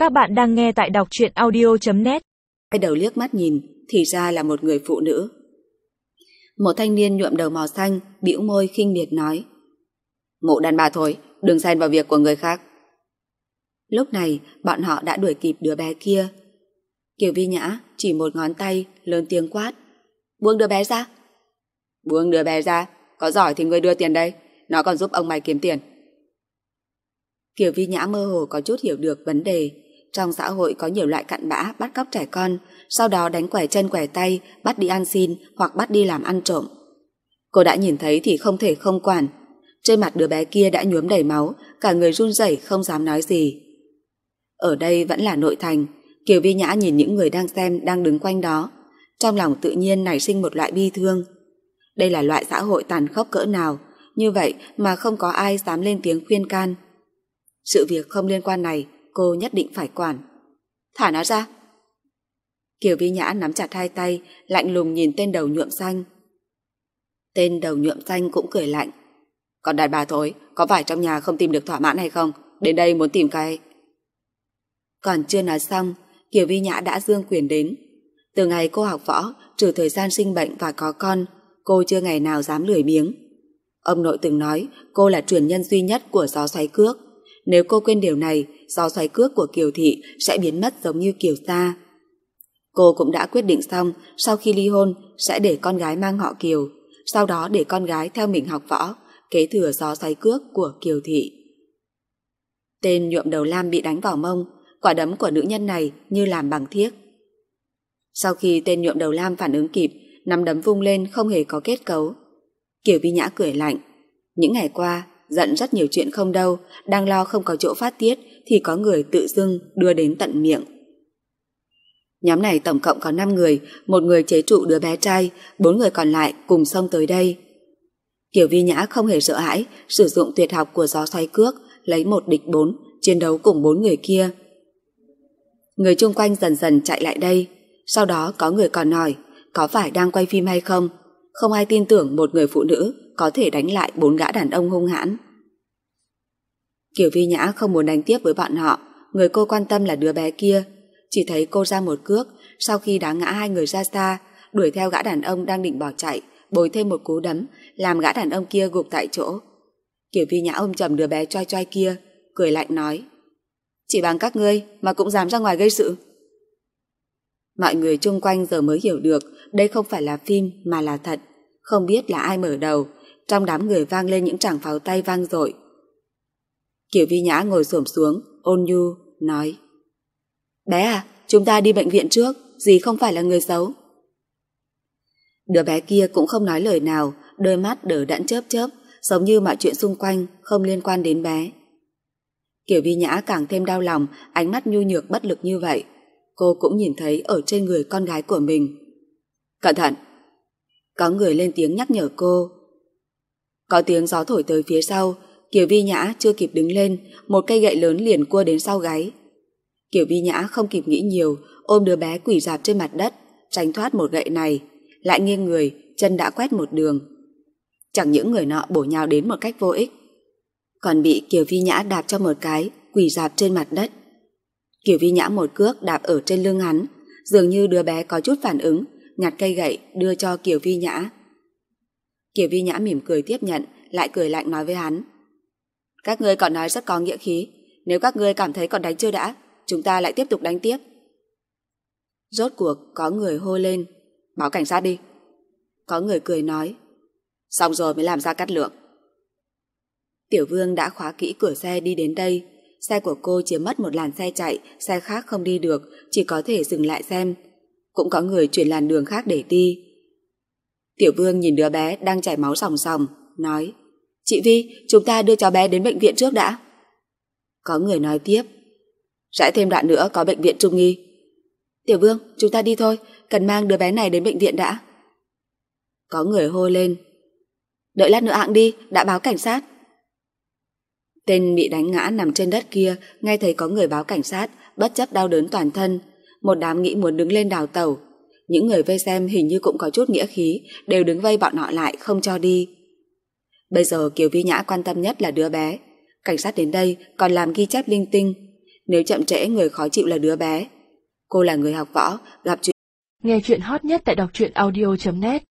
Các bạn đang nghe tại đọc truyện audio.net. Quay đầu liếc mắt nhìn, thì ra là một người phụ nữ. Một thanh niên nhuộm đầu màu xanh, bĩu môi khinh miệt nói: "Mụ đàn bà thôi, đừng xen vào việc của người khác." Lúc này, bọn họ đã đuổi kịp đứa bé kia. Kiều Vi Nhã chỉ một ngón tay, lớn tiếng quát: "Buông đứa bé ra!" "Buông đứa bé ra, có giỏi thì ngươi đưa tiền đây, nó còn giúp ông mày kiếm tiền." Kiều Vi Nhã mơ hồ có chút hiểu được vấn đề. Trong xã hội có nhiều loại cặn bã bắt cóc trẻ con, sau đó đánh quẻ chân quẻ tay, bắt đi ăn xin hoặc bắt đi làm ăn trộm. Cô đã nhìn thấy thì không thể không quản. Trên mặt đứa bé kia đã nhuốm đầy máu, cả người run rẩy không dám nói gì. Ở đây vẫn là nội thành. Kiều Vi Nhã nhìn những người đang xem, đang đứng quanh đó, trong lòng tự nhiên nảy sinh một loại bi thương. Đây là loại xã hội tàn khốc cỡ nào, như vậy mà không có ai dám lên tiếng khuyên can. Sự việc không liên quan này cô nhất định phải quản. "Thả nó ra!" Kiều Vi Nhã nắm chặt hai tay, lạnh lùng nhìn tên đầu nhuộm xanh. Tên đầu nhuộm xanh cũng cười lạnh: "Còn đàn bà thối, có phải trong nhà không tìm được thỏa mãn hay không? Đến đây muốn tìm cái..." Còn chưa nói xong, Kiều Vi Nhã đã giương quyền đến. Từ ngày cô học võ, trừ thời gian sinh bệnh và có con, cô chưa ngày nào dám lười biếng. Ông nội từng nói cô là truyền nhân duy nhất của gió xoáy cước. Nếu cô quên điều này, gió xoáy cước của Kiều thị sẽ biến mất giống như Kiều gia. Cô cũng đã quyết định xong, sau khi ly hôn sẽ để con gái mang họ Kiều, sau đó để con gái theo mình học võ, kế thừa gió xoáy cước của Kiều thị. Tên nhuộm đầu lam bị đánh vào mông, quả đấm của nữ nhân này như làm bằng thiếc. Sau khi tên nhuộm đầu lam phản ứng kịp, nắm đấm vung lên không hề có kết cấu. Kiều Vi Nhã cười lạnh. Những ngày qua, giận rất nhiều chuyện không đâu, đang lo không có chỗ phát tiết thì có người tự dưng đưa đến tận miệng. Nhóm này tổng cộng có 5 người, một người chế trụ đứa bé trai, 4 người còn lại cùng xông tới đây. Kiều Vi Nhã không hề sợ hãi, sử dụng tuyệt học của gió xoáy cước, lấy 1 địch 4, chiến đấu cùng 4 người kia. Người chung quanh dần dần chạy lại đây, sau đó có người còn hỏi có phải đang quay phim hay không. Không ai tin tưởng một người phụ nữ có thể đánh lại 4 gã đàn ông hung hãn. Kiều Vi Nhã không muốn đánh tiếp với bọn họ, người cô quan tâm là đứa bé kia. Chỉ thấy cô ra một cước, sau khi đá ngã 2 người ra xa, đuổi theo gã đàn ông đang định bỏ chạy, bồi thêm một cú đấm, làm gã đàn ông kia gục tại chỗ. Kiều Vi Nhã ôm chầm đứa bé choai choai kia, cười lạnh nói: "Chỉ bằng các ngươi mà cũng dám ra ngoài gây sự." Mọi người chung quanh giờ mới hiểu được đây không phải là phim mà là thật. Không biết là ai mở đầu, trong đám người vang lên những tràng pháo tay vang dội. Kiều Vi Nhã ngồi xổm xuống, ôn nhu nói: "Bé à, chúng ta đi bệnh viện trước, dì không phải là người xấu." Đứa bé kia cũng không nói lời nào, đôi mắt đờ đẫn chớp chớp, giống như mọi chuyện xung quanh không liên quan đến bé. Kiều Vi Nhã càng thêm đau lòng, ánh mắt nhu nhược bất lực như vậy. Cô cũng nhìn thấy ở trên người con gái của mình. "Cẩn thận!" Có người lên tiếng nhắc nhở cô. Có tiếng gió thổi tới phía sau, Kiều Vi Nhã chưa kịp đứng lên, một cây gậy lớn liền cua đến sau gáy. Kiều Vi Nhã không kịp nghĩ nhiều, ôm đứa bé quỳ rạp trên mặt đất, tránh thoát một gậy này, lại nghiêng người, chân đã quét một đường. Chẳng những người nọ bổ nhào đến một cách vô ích, còn bị Kiều Vi Nhã đạp cho một cái, quỳ rạp trên mặt đất. Kiều Vi Nhã một cước đạp ở trên lưng hắn, dường như đứa bé có chút phản ứng, nhặt cây gậy đưa cho Kiều Vi Nhã. Kiều Vi Nhã mỉm cười tiếp nhận, lại cười lạnh nói với hắn: "Các ngươi còn nói rất có nghĩa khí, nếu các ngươi cảm thấy còn đánh chưa đã, chúng ta lại tiếp tục đánh tiếp." Rốt cuộc có người hô lên: "Báo cảnh sát đi." Có người cười nói: "Xong rồi mới làm ra cát lượng." Tiểu Vương đã khóa kỹ cửa xe đi đến đây. Xe của cô chiếm mất một làn xe chạy, xe khác không đi được, chỉ có thể dừng lại xem. Cũng có người chuyển làn đường khác để đi. Tiểu Vương nhìn đứa bé đang chảy máu sòng sòng, nói: "Chị Vi, chúng ta đưa cháu bé đến bệnh viện trước đã." Có người nói tiếp: "Rẽ thêm đoạn nữa có bệnh viện Trung Nghi." "Tiểu Vương, chúng ta đi thôi, cần mang đứa bé này đến bệnh viện đã." Có người hô lên: "Đợi lát nữa hẵng đi, đã báo cảnh sát." Tên bị đánh ngã nằm trên đất kia nghe thấy có người báo cảnh sát, bất chấp đau đớn toàn thân, một đám nghĩ muốn đứng lên đào tẩu. Những người vây xem hình như cũng có chút nghĩa khí, đều đứng vây bọn họ lại không cho đi. Bây giờ Kiều Vi Nhã quan tâm nhất là đứa bé. Cảnh sát đến đây còn làm ghi chép linh tinh. Nếu chậm trễ người khó chịu là đứa bé. Cô là người học võ, gặp chuyện. Nghe chuyện hot nhất tại đọc truyện audio.net